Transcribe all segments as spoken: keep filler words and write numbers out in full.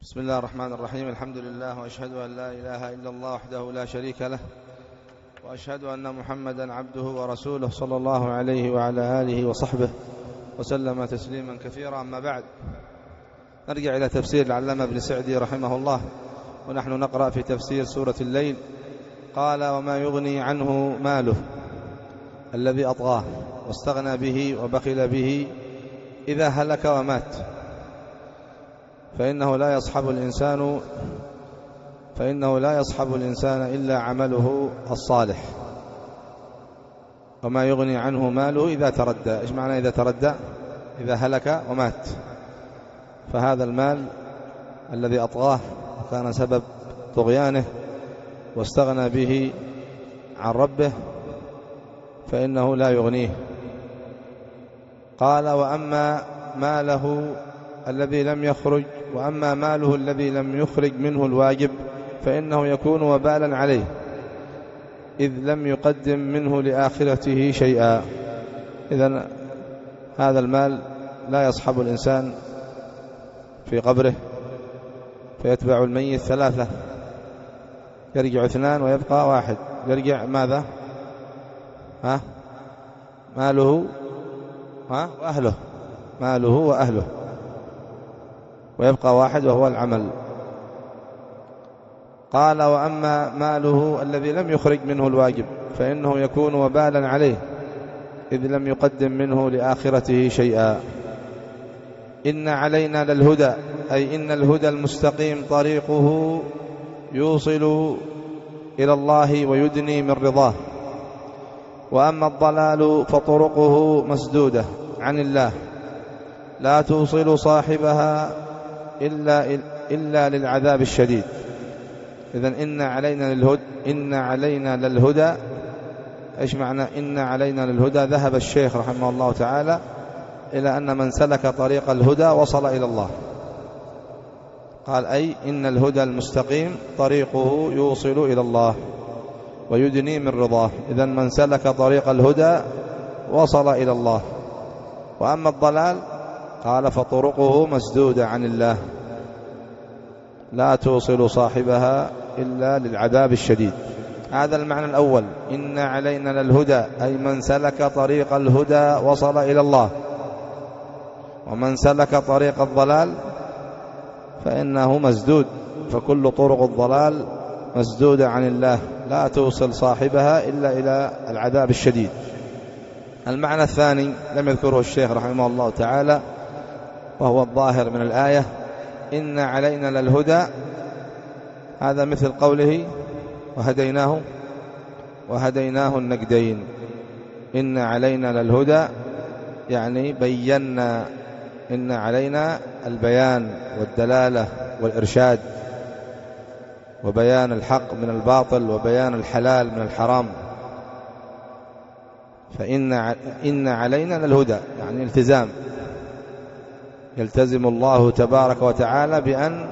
بسم الله الرحمن الرحيم. الحمد لله، وأشهد أن لا إله إلا الله وحده لا شريك له، وأشهد أن محمدا عبده ورسوله صلى الله عليه وعلى آله وصحبه وسلم تسليما كثيرا. أما بعد، نرجع إلى تفسير العلامة ابن سعدي رحمه الله، ونحن نقرأ في تفسير سورة الليل. قال: وما يغني عنه ماله الذي أطغاه واستغنى به وبخل به إذا هلك ومات، فإنه لا يصحب الإنسان فإنه لا يصحب الإنسان إلا عمله الصالح. وما يغني عنه ماله إذا تردى. إيش معنى إذا تردى؟ إذا هلك ومات. فهذا المال الذي أطغاه وكان سبب طغيانه واستغنى به عن ربه فإنه لا يغنيه. قال: وأما ماله الذي لم يخرج وأما ماله الذي لم يخرج منه الواجب فإنه يكون وبالا عليه، إذ لم يقدم منه لآخرته شيئا. إذن هذا المال لا يصحب الإنسان في قبره، فيتبع الميت ثلاثة، يرجع اثنان ويبقى واحد. يرجع ماذا؟ ها؟ ماله ها؟ وأهله. ماله وأهله، ويبقى واحد وهو العمل. قال: وأما ماله الذي لم يخرج منه الواجب فإنه يكون وبالا عليه، إذ لم يقدم منه لآخرته شيئا. إن علينا للهدى، أي إن الهدى المستقيم طريقه يوصل إلى الله ويدني من رضاه. وأما الضلال فطرقه مسدودة عن الله، لا توصل صاحبها إلا, إلا للعذاب الشديد. إذن إن علينا للهدى إن علينا للهدى إيش معنى إن علينا للهدى؟ ذهب الشيخ رحمه الله تعالى إلى أن من سلك طريق الهدى وصل إلى الله. قال: أي إن الهدى المستقيم طريقه يوصل إلى الله ويدني من رضاه. إذن من سلك طريق الهدى وصل إلى الله. وأما الضلال قال: فطرقه مسدودة عن الله، لا توصل صاحبها إلا للعذاب الشديد. هذا المعنى الأول. إن علينا للهدى، أي من سلك طريق الهدى وصل إلى الله. ومن سلك طريق الضلال فإنه مسدود، فكل طرق الضلال مسدودة عن الله، لا توصل صاحبها إلا إلى العذاب الشديد. المعنى الثاني لم يذكره الشيخ رحمه الله تعالى، وهو الظاهر من الآية: إن علينا للهدى. هذا مثل قوله: وهديناه وهديناه النجدين. إن علينا للهدى يعني بينا، إن علينا البيان والدلالة والإرشاد، وبيان الحق من الباطل، وبيان الحلال من الحرام. فإن إن علينا للهدى يعني التزام، يلتزم الله تبارك وتعالى بأن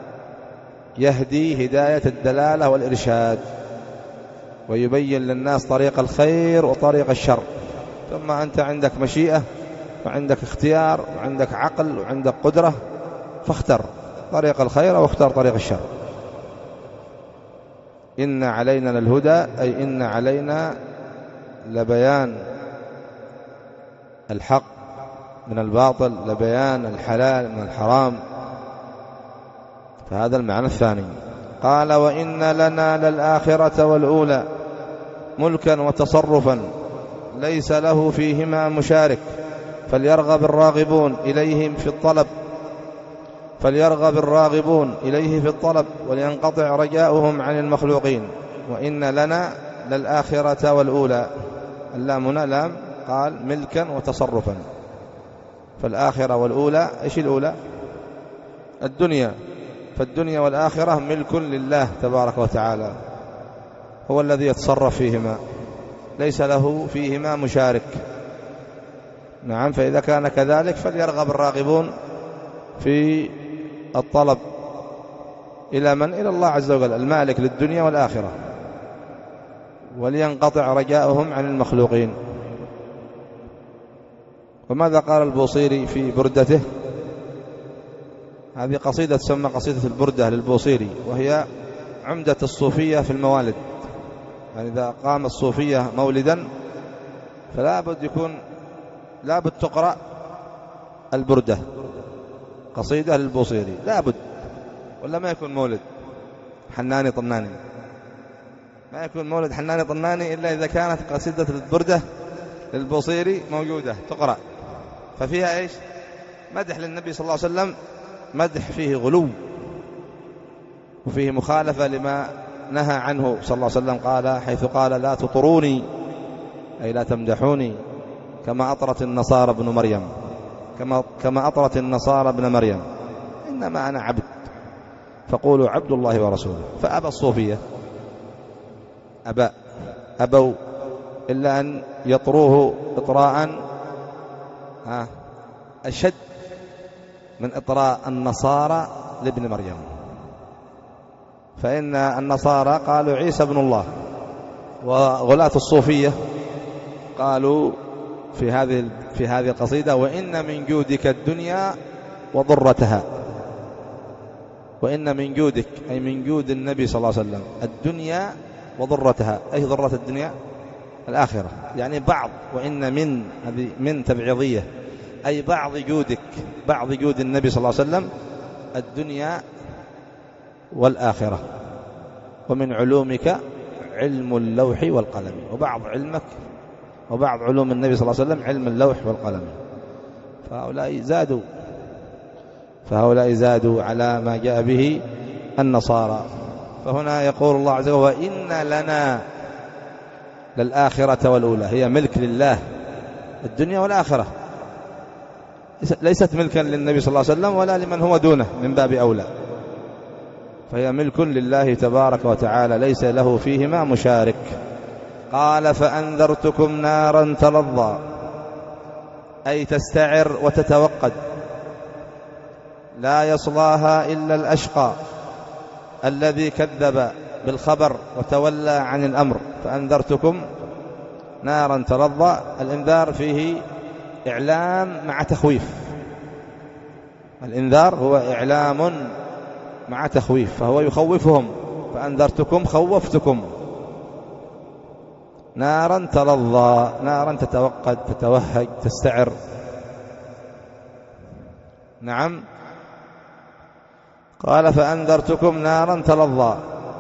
يهدي هداية الدلالة والإرشاد، ويبين للناس طريق الخير وطريق الشر. ثم أنت عندك مشيئة وعندك اختيار وعندك عقل وعندك قدرة، فاختر طريق الخير واختار طريق الشر. إن علينا للهدى، أي إن علينا لبيان الحق من الباطل، لبيان الحلال من الحرام. فهذا المعنى الثاني. قال: وإن لنا للآخرة والأولى ملكا وتصرفا ليس له فيهما مشارك، فليرغب الراغبون إليهم في الطلب فليرغب الراغبون إليه في الطلب ولينقطع رجاؤهم عن المخلوقين. وإن لنا للآخرة والأولى، اللام هنا لام قال ملكا وتصرفا. فالآخرة والأولى، إيش الأولى؟ الدنيا. فالدنيا والآخرة ملك لله تبارك وتعالى، هو الذي يتصرف فيهما، ليس له فيهما مشارك. نعم. فإذا كان كذلك فليرغب الراغبون في الطلب إلى من؟ إلى الله عز وجل المالك للدنيا والآخرة، ولينقطع رجاؤهم عن المخلوقين. وماذا قال البوصيري في بردته؟ هذه قصيدة تسمى قصيدة البردة للبوصيري، وهي عمدة الصوفية في الموالد. يعني إذا قام الصوفية مولدا فلا بد يكون لا بد تقرأ البردة، قصيدة للبوصيري لا بد، ولا ما يكون مولد حناني طناني، ما يكون مولد حناني طناني إلا إذا كانت قصيدة البردة للبوصيري موجودة تقرأ. ففيها إيش؟ مدح للنبي صلى الله عليه وسلم، مدح فيه غلو وفيه مخالفة لما نهى عنه صلى الله عليه وسلم. قال حيث قال لا تطروني أي لا تمدحوني كما أطرت النصارى ابن مريم، كما كما أطرت النصارى ابن مريم، إنما أنا عبد فقولوا عبد الله ورسوله. فأبى الصوفية، أبى أبوا إلا أن يطروه إطراء أشد من إطراء النصارى لابن مريم. فإن النصارى قالوا عيسى ابن الله، وغلاة الصوفية قالوا في هذه في هذه القصيدة وإن من جودك الدنيا وضرتها. وإن من جودك أي من جود النبي صلى الله عليه وسلم الدنيا وضرتها. أي ضرة الدنيا؟ الآخرة. يعني بعض، وإن من هذه من تبعيضية، أي بعض جودك، بعض جود النبي صلى الله عليه وسلم الدنيا والآخرة. ومن علومك علم اللوح والقلم. وبعض علمك وبعض علوم النبي صلى الله عليه وسلم علم اللوح والقلم. فهؤلاء زادوا فهؤلاء زادوا على ما جاء به النصارى. فهنا يقول الله عز وجل وإن لنا للآخرة والأولى. هي ملك لله الدنيا والآخرة، ليست ملكا للنبي صلى الله عليه وسلم ولا لمن هو دونه من باب أولى، فهي ملك لله تبارك وتعالى ليس له فيهما مشارك. قال فأنذرتكم نارا تلظى أي تستعر وتتوقد، لا يصلاها إلا الأشقى الذي كذب بالخبر وتولى عن الأمر. فأنذرتكم نارا تلظى، الإنذار فيه إعلام مع تخويف. الإنذار هو إعلام مع تخويف، فهو يخوفهم. فأنذرتكم خوفتكم. نارا تلظى، نارا تتوقد تتوهج تستعر. نعم. قال فأنذرتكم نارا تلظى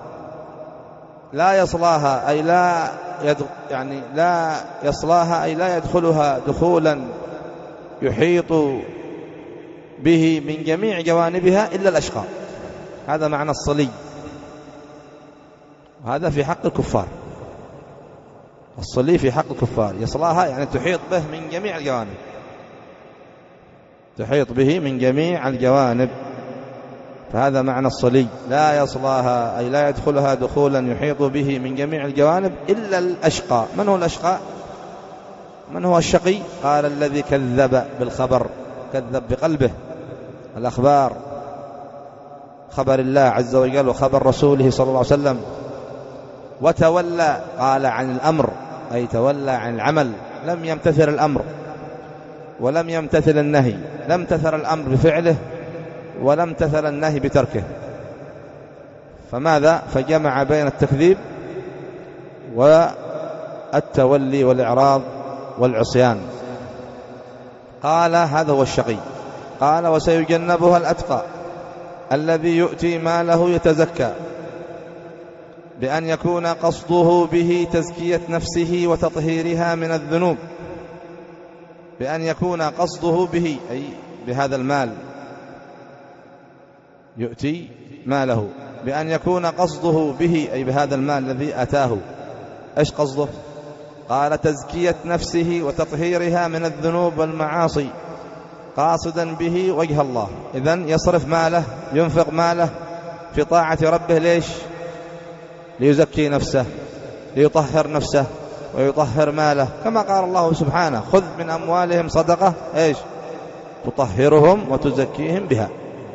لا يصلاها أي لا يدخل يعني لا يصلاها أي لا يدخلها دخولا يحيط به من جميع جوانبها إلا الأشقى. هذا معنى الصلي، وهذا في حق الكفار. الصلي في حق الكفار، يصلاها يعني تحيط به من جميع الجوانب، تحيط به من جميع الجوانب. فهذا معنى الصلي، لا يصلاها أي لا يدخلها دخولا يحيط به من جميع الجوانب إلا الأشقى. من هو الأشقى؟ من هو الشقي؟ قال الذي كذب بالخبر، كذب بقلبه الأخبار، خبر الله عز وجل وخبر رسوله صلى الله عليه وسلم. وتولى قال عن الأمر أي تولى عن العمل، لم يمتثل الأمر ولم يمتثل النهي، لم امتثل الأمر بفعله ولم امتثل النهي بتركه. فماذا؟ فجمع بين التكذيب والتولي والإعراض والعصيان. قال هذا هو الشقي. قال وسيجنبها الأتقى الذي يؤتي ماله يتزكى، بأن يكون قصده به تزكية نفسه وتطهيرها من الذنوب. بأن يكون قصده به أي بهذا المال، يؤتي ماله، بأن يكون قصده به أي بهذا المال الذي أتاه. إيش قصده؟ قال تزكية نفسه وتطهيرها من الذنوب والمعاصي، قاصدا به وجه الله. إذن يصرف ماله، ينفق ماله في طاعة ربه. ليش؟ ليزكي نفسه، ليطهر نفسه ويطهر ماله، كما قال الله سبحانه خذ من أموالهم صدقة إيش؟ تطهرهم وتزكيهم بها.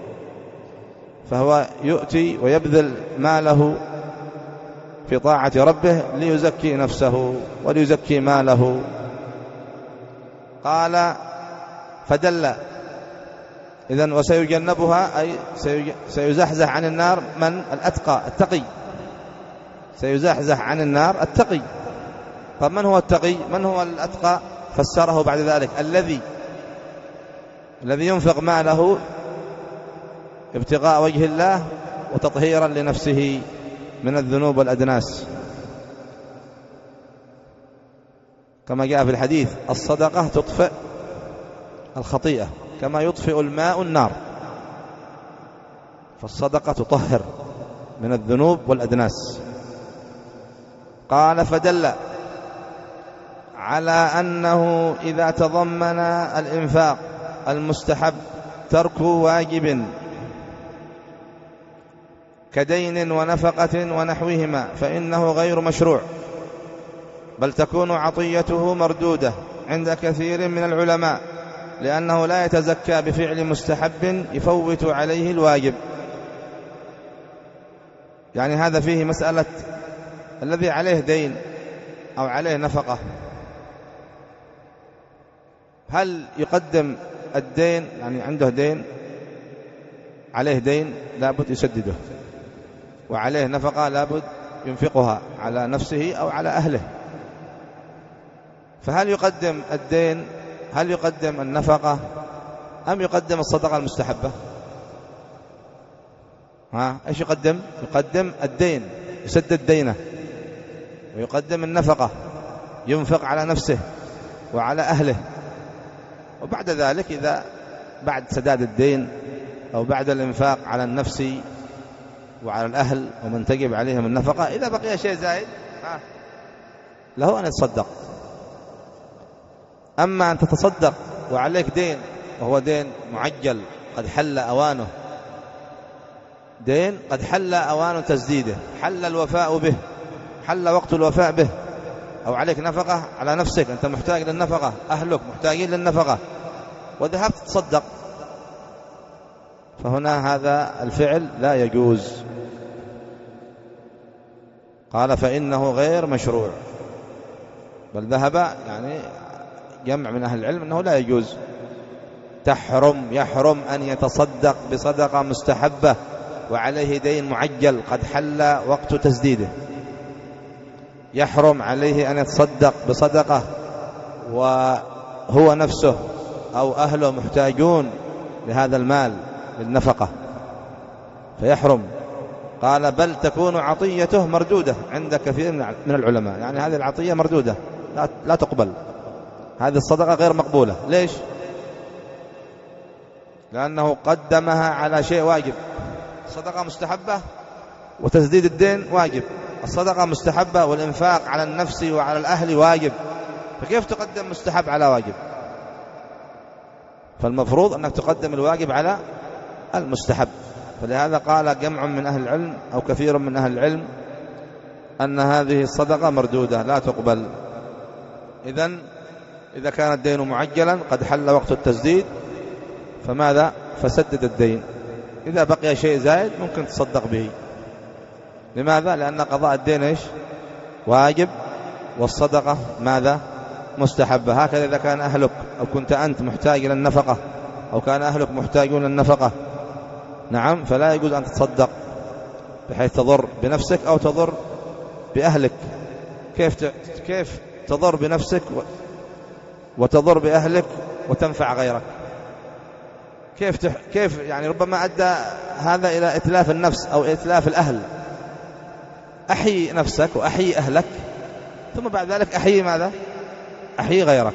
فهو يؤتي ويبذل ماله في طاعة ربه ليزكي نفسه وليزكي ماله. قال فدل إذن وسيجنبها أي سيزحزح عن النار من؟ الأتقى التقي، سيزحزح عن النار التقي. طب من هو التقي؟ من هو الأتقى؟ فسره بعد ذلك الذي الذي ينفق ماله ابتغاء وجه الله وتطهيرا لنفسه من الذنوب والأدناس، كما جاء في الحديث: الصدقة تطفئ الخطيئة كما يطفئ الماء النار. فالصدقة تطهر من الذنوب والأدناس. قال: فدل على أنه إذا تضمن الإنفاق المستحب ترك واجب كدين ونفقة ونحوهما فإنه غير مشروع، بل تكون عطيته مردودة عند كثير من العلماء، لأنه لا يتزكى بفعل مستحب يفوت عليه الواجب. يعني هذا فيه مسألة الذي عليه دين أو عليه نفقة، هل يقدم الدين؟ يعني عنده دين، عليه دين لابد يسدده، وعليه نفقة لابد ينفقها على نفسه أو على أهله، فهل يقدم الدين، هل يقدم النفقة، أم يقدم الصدقة المستحبة؟ ها إيش يقدم؟ يقدم الدين يسدد دينه، ويقدم النفقة ينفق على نفسه وعلى أهله، وبعد ذلك إذا بعد سداد الدين أو بعد الإنفاق على النفس وعلى الأهل ومن تجب عليهم النفقة، إذا بقي شيء زائد ها له أن يتصدق. أما أن تتصدق وعليك دين وهو دين معجل قد حل أوانه، دين قد حل أوان تسديده، حل الوفاء به، حل وقت الوفاء به، أو عليك نفقة على نفسك، أنت محتاج للنفقة، أهلك محتاجين للنفقة، وذهبت تصدق، فهنا هذا الفعل لا يجوز. قال: فإنه غير مشروع، بل ذهب يعني جمع من أهل العلم أنه لا يجوز، تحرم يحرم أن يتصدق بصدقة مستحبة وعليه دين معجل قد حل وقت تسديده، يحرم عليه أن يتصدق بصدقة وهو نفسه أو أهله محتاجون لهذا المال للنفقة، فيحرم. قال: بل تكون عطيته مردودة عند كثير من العلماء، يعني هذه العطية مردودة لا تقبل، هذه الصدقة غير مقبولة. ليش؟ لأنه قدمها على شيء واجب، الصدقة مستحبة وتسديد الدين واجب، الصدقة مستحبة والإنفاق على النفس وعلى الأهل واجب، فكيف تقدم مستحب على واجب؟ فالمفروض أنك تقدم الواجب على المستحب. فلهذا قال جمع من أهل العلم أو كثير من أهل العلم أن هذه الصدقة مردودة لا تقبل. إذن إذا كان الدين معجلا قد حل وقت التسديد فماذا؟ فسدد الدين، إذا بقي شيء زائد ممكن تصدق به. لماذا؟ لأن قضاء الدين إيش؟ واجب، والصدقة ماذا؟ مستحبة. هكذا إذا كان أهلك أو كنت أنت محتاج إلى النفقة أو كان أهلك محتاجون للنفقة، نعم، فلا يجوز أن تتصدق بحيث تضر بنفسك أو تضر بأهلك. كيف كيف تضر بنفسك وتضر بأهلك وتنفع غيرك؟ كيف تح... كيف يعني ربما أدى هذا إلى إتلاف النفس أو إتلاف الأهل. أحيي نفسك وأحيي أهلك، ثم بعد ذلك أحيي ماذا؟ أحيي غيرك.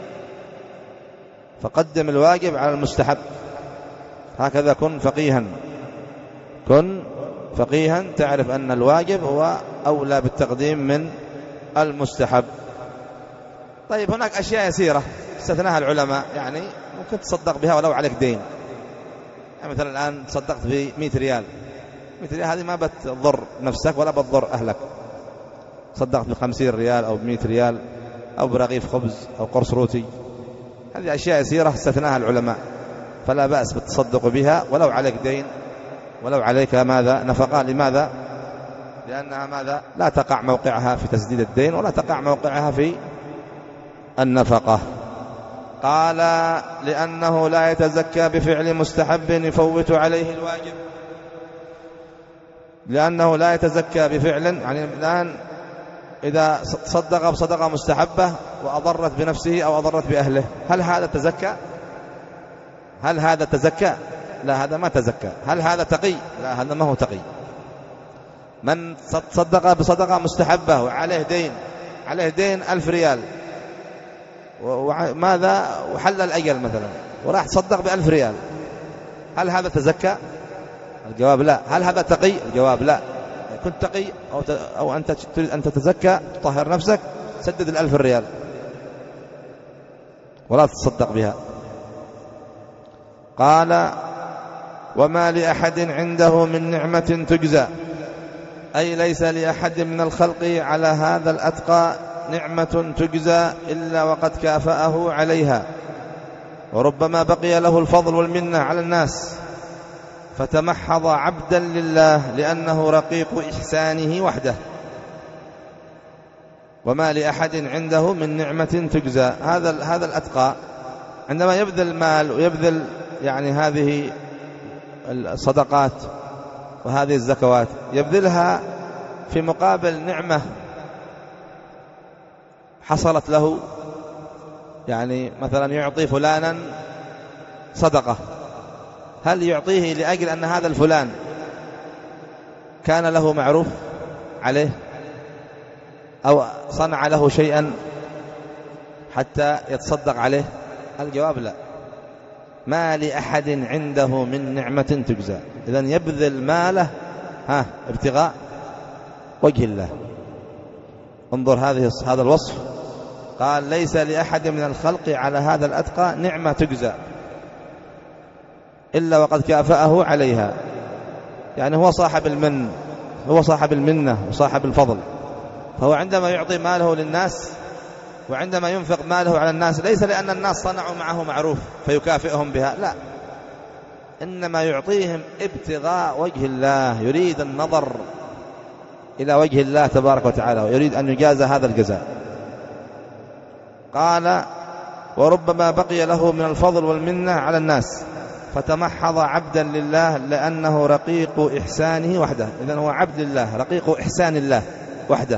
فقدم الواجب على المستحب. هكذا كن فقيها، كن فقيها تعرف أن الواجب هو أولى بالتقديم من المستحب. طيب هناك أشياء يسيرة استثناها العلماء، يعني ممكن تصدق بها ولو عليك دين. يعني مثلا الآن تصدقت بمئة ريال، مئة ريال هذه ما بتضر نفسك ولا بتضر أهلك. صدقت بخمسين ريال أو بمئة ريال أو برغيف خبز أو قرص روتي، هذه أشياء يسيرة استثناها العلماء، فلا بأس بالتصدق بها ولو عليك دين ولو عليك ماذا؟ نفقة. لماذا؟ لأنها ماذا؟ لا تقع موقعها في تسديد الدين ولا تقع موقعها في النفقة. قال لأنه لا يتزكى بفعل مستحب يفوت عليه الواجب، لأنه لا يتزكى بفعل، يعني الآن إذا صدق بصدقة مستحبة وأضرت بنفسه أو أضرت بأهله، هل هذا تزكى؟ هل هذا تزكى؟ لا، هذا ما تزكى. هل هذا تقي؟ لا، هذا ما هو تقي. من صدق بصدقة مستحبة وعليه دين، عليه دين ألف ريال، وماذا وحل الأجل مثلا، وراح تصدق بألف ريال، هل هذا تزكى؟ الجواب لا. هل هذا تقي؟ الجواب لا. كنت تقي أو, أو أنت تريد أن تتزكى تطهر نفسك، سدد الألف ريال ولا تصدق بها. قال وما لأحد عنده من نعمة تجزى، أي ليس لأحد من الخلق على هذا الأتقى نعمة تجزى إلا وقد كافأه عليها، وربما بقي له الفضل والمنة على الناس فتمحض عبدا لله لأنه رقيق إحسانه وحده. وما لأحد عنده من نعمة تجزى، هذا هذا الأتقى عندما يبذل المال ويبذل يعني هذه الصدقات وهذه الزكوات، يبذلها في مقابل نعمة حصلت له، يعني مثلا يعطي فلانا صدقة، هل يعطيه لأجل أن هذا الفلان كان له معروف عليه أو صنع له شيئا حتى يتصدق عليه؟ الجواب لا. ما لأحد عنده من نعمة تجزى، إذن يبذل ماله ها ابتغاء وجه الله. انظر هذه هذا الوصف، قال ليس لأحد من الخلق على هذا الأتقى نعمة تجزى إلا وقد كافأه عليها، يعني هو صاحب المن، هو صاحب المنة وصاحب الفضل، فهو عندما يعطي ماله للناس وعندما ينفق ماله على الناس ليس لأن الناس صنعوا معه معروف فيكافئهم بها، لا، إنما يعطيهم ابتغاء وجه الله، يريد النظر إلى وجه الله تبارك وتعالى ويريد أن يجازى هذا الجزاء. قال وربما بقي له من الفضل والمنة على الناس فتمحض عبدا لله لأنه رقيق إحسانه وحده، إذن هو عبد الله رقيق إحسان الله وحده.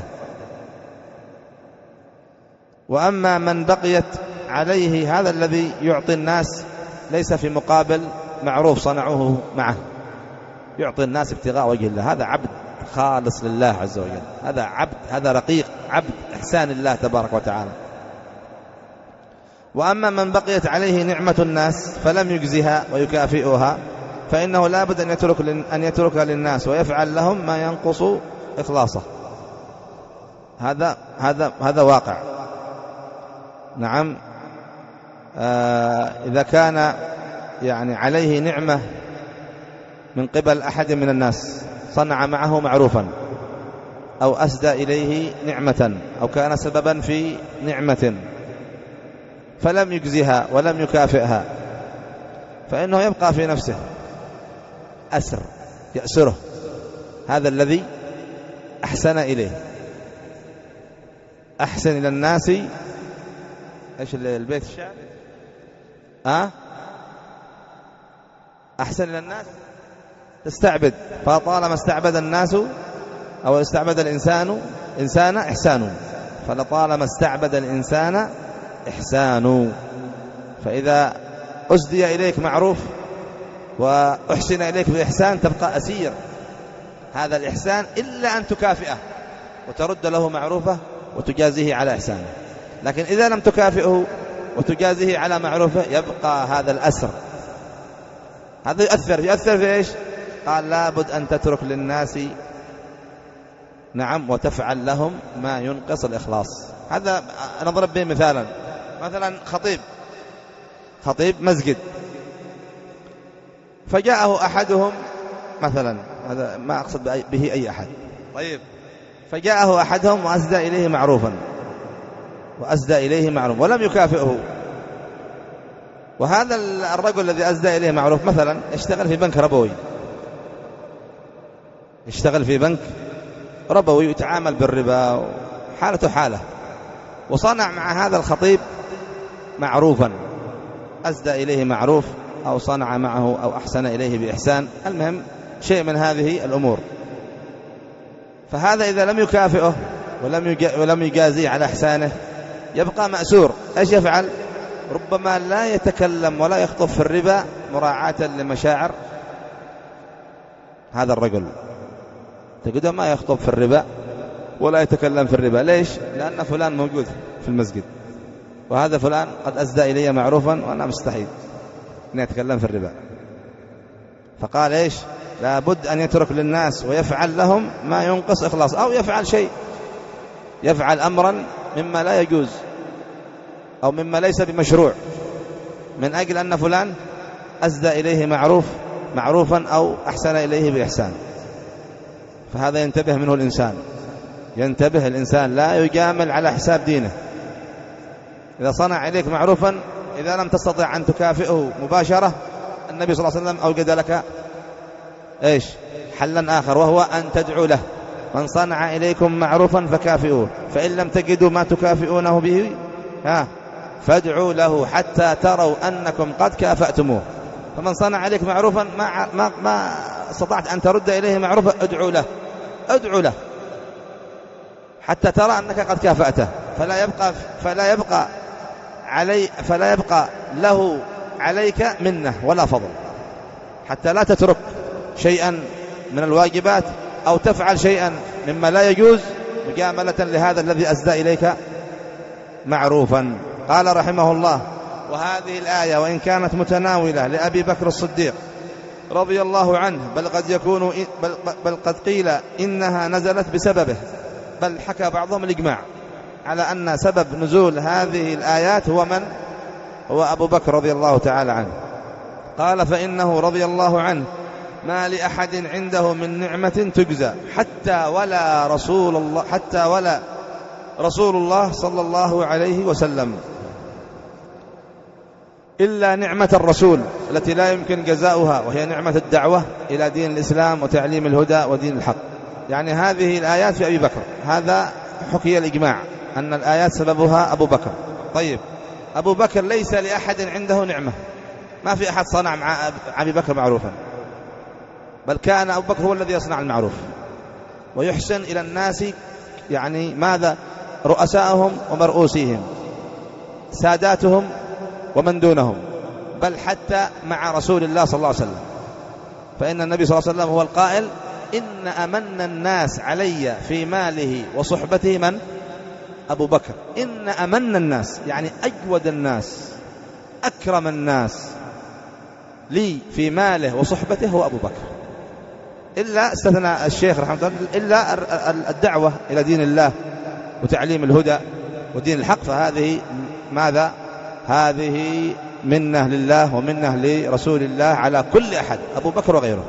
وأما من بقيت عليه، هذا الذي يعطي الناس ليس في مقابل معروف صنعوه معه، يعطي الناس ابتغاء وجه الله، هذا عبد خالص لله عز وجل، هذا عبد، هذا رقيق عبد إحسان الله تبارك وتعالى. وأما من بقيت عليه نعمة الناس فلم يجزها ويكافئها فإنه لا بد أن يترك أن يتركها للناس ويفعل لهم ما ينقص إخلاصه. هذا هذا هذا واقع. نعم، آه إذا كان يعني عليه نعمة من قبل أحد من الناس صنع معه معروفا أو أسدى إليه نعمة أو كان سببا في نعمة فلم يجزها ولم يكافئها، فإنه يبقى في نفسه أسر يأسره هذا الذي أحسن إليه. أحسن إلى الناس، إيش البيت الشعر؟ أه؟ أحسن إلى الناس تستعبد، فطالما استعبد الناس أو استعبد الإنسان إنسان إحسانه، فلطالما استعبد الإنسان إحسانه. فإذا أسدي إليك معروف وأحسن إليك بإحسان تبقى أسير هذا الإحسان إلا أن تكافئه وترد له معروفه وتجازيه على إحسانه. لكن إذا لم تكافئه وتجازيه على معروفه يبقى هذا الأسر. هذا يؤثر يؤثر في إيش؟ قال لابد أن تترك للناس نعم وتفعل لهم ما ينقص الإخلاص. هذا نضرب به مثالا، مثلا خطيب خطيب مسجد فجاءه أحدهم مثلا، هذا ما أقصد به أي أحد، طيب فجاءه أحدهم وأسدى إليه معروفا وأسدى إليه معروف ولم يكافئه، وهذا الرجل الذي أسدى إليه معروف مثلا يشتغل في بنك ربوي، يشتغل في بنك ربوي يتعامل بالربا حالته حاله، وصنع مع هذا الخطيب معروفا أسدى إليه معروف أو صنع معه أو أحسن إليه بإحسان، المهم شيء من هذه الأمور. فهذا إذا لم يكافئه ولم يجازيه على إحسانه يبقى مأسور. إيش يفعل؟ ربما لا يتكلم ولا يخطب في الربا مراعاة لمشاعر هذا الرجل، تجده ما يخطب في الربا ولا يتكلم في الربا. ليش؟ لأن فلان موجود في المسجد، وهذا فلان قد أسدى إلي معروفا وأنا مستحيل أن يتكلم في الربا. فقال إيش؟ لابد أن يترك للناس ويفعل لهم ما ينقص إخلاص، أو يفعل شيء، يفعل أمرا مما لا يجوز أو مما ليس بمشروع من أجل أن فلان أسدى إليه معروف معروفا أو أحسن إليه بإحسان. فهذا ينتبه منه الإنسان، ينتبه الإنسان، لا يجامل على حساب دينه. إذا صنع إليك معروفا إذا لم تستطع أن تكافئه مباشرة، النبي صلى الله عليه وسلم أوجد لك إيش؟ حلا آخر، وهو أن تدعو له. من صنع إليكم معروفا فكافئوه، فإن لم تجدوا ما تكافئونه به ها فادعوا له حتى تروا أنكم قد كافأتموه. فمن صنع عليك معروفا ما, ما, ما استطعت أن ترد إليه معروفا، ادعو له ادعو له حتى ترى أنك قد كافأته، فلا يبقى فلا يبقى علي فلا يبقى له عليك منه ولا فضل، حتى لا تترك شيئا من الواجبات أو تفعل شيئا مما لا يجوز مجاملة لهذا الذي أسدى إليك معروفا. قال رحمه الله: وهذه الآية وإن كانت متناولة لأبي بكر الصديق رضي الله عنه، بل قد يكون بل, بل قد قيل إنها نزلت بسببه، بل حكى بعضهم الإجماع على أن سبب نزول هذه الآيات هو من؟ هو أبو بكر رضي الله تعالى عنه. قال: فإنه رضي الله عنه ما لأحد عنده من نعمة تجزى حتى ولا رسول الله حتى ولا رسول الله صلى الله عليه وسلم إلا نعمة الرسول التي لا يمكن جزاؤها، وهي نعمة الدعوة إلى دين الإسلام وتعليم الهدى ودين الحق. يعني هذه الآيات في أبي بكر، هذا حكي الإجماع أن الآيات سببها أبو بكر. طيب، أبو بكر ليس لأحد عنده نعمة، ما في أحد صنع مع أبي بكر معروفا، بل كان أبو بكر هو الذي يصنع المعروف ويحسن إلى الناس، يعني ماذا؟ رؤساءهم ومرؤوسيهم، ساداتهم ومن دونهم، بل حتى مع رسول الله صلى الله عليه وسلم. فإن النبي صلى الله عليه وسلم هو القائل: إن أمن الناس علي في ماله وصحبته من؟ أبو بكر. إن أمن الناس يعني أجود الناس أكرم الناس لي في ماله وصحبته هو أبو بكر، إلا استثنى الشيخ رحمه الله إلا الدعوة إلى دين الله وتعليم الهدى ودين الحق، فهذه ماذا؟ هذه منة لله ومنة لرسول الله على كل أحد، أبو بكر وغيره.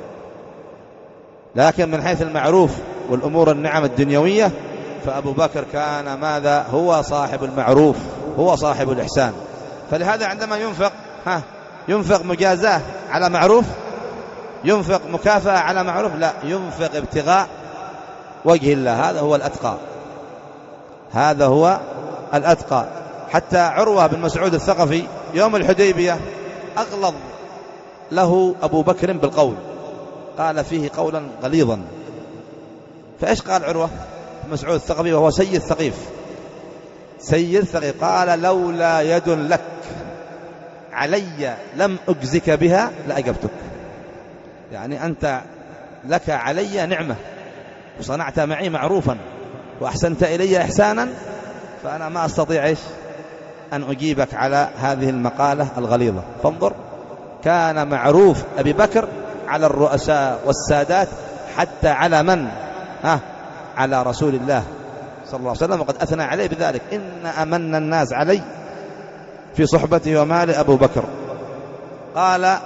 لكن من حيث المعروف والأمور النعم الدنيوية فأبو بكر كان ماذا؟ هو صاحب المعروف، هو صاحب الإحسان. فلهذا عندما ينفق ها ينفق مجازاه على معروف، ينفق مكافأة على معروف، لا، ينفق ابتغاء وجه الله. هذا هو الأتقى، هذا هو الأتقى. حتى عروة بن مسعود الثقفي يوم الحديبية أغلظ له أبو بكر بالقول، قال فيه قولا غليظا. فإيش قال عروة بن مسعود الثقفي وهو سيد ثقيف؟ سيد ثقيف قال: لولا يد لك علي لم أجزك بها لأجبتك. يعني أنت لك علي نعمة وصنعت معي معروفا وأحسنت إلي إحسانا، فأنا ما أستطيع إيش أن أجيبك على هذه المقالة الغليظة. فانظر، كان معروف أبي بكر على الرؤساء والسادات، حتى على من؟ ها على رسول الله صلى الله عليه وسلم، وقد أثنى عليه بذلك: إن أمن الناس علي في صحبته ومال أبو بكر. قال: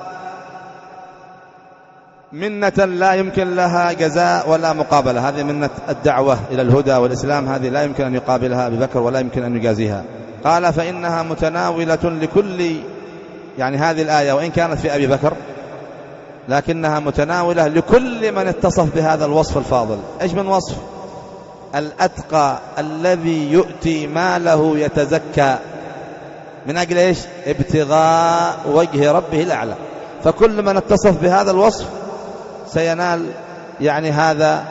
منة لا يمكن لها جزاء ولا مقابلة. هذه منة الدعوة إلى الهدى والإسلام، هذه لا يمكن أن يقابلها أبي بكر ولا يمكن أن يجازيها. قال: فإنها متناولة لكل، يعني هذه الآية وإن كانت في أبي بكر لكنها متناولة لكل من اتصف بهذا الوصف الفاضل. إيش من وصف؟ الأتقى الذي يؤتي ماله يتزكى من أجل إيش؟ ابتغاء وجه ربه الأعلى. فكل من اتصف بهذا الوصف سينال يعني هذا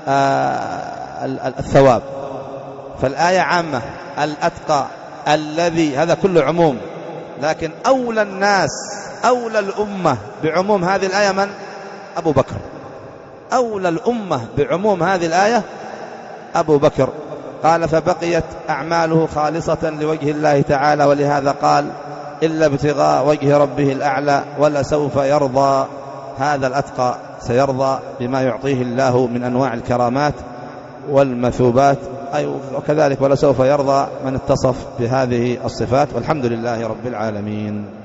الثواب. فالآية عامة، الأتقى الذي، هذا كله عموم، لكن أولى الناس أولى الأمة بعموم هذه الآية من؟ أبو بكر. أولى الأمة بعموم هذه الآية أبو بكر. قال فبقيت أعماله خالصة لوجه الله تعالى، ولهذا قال إلا ابتغاء وجه ربه الأعلى ولسوف يرضى. هذا الأتقى سيرضى بما يعطيه الله من أنواع الكرامات والمثوبات، أي وكذلك ولسوف يرضى من اتصف بهذه الصفات. والحمد لله رب العالمين.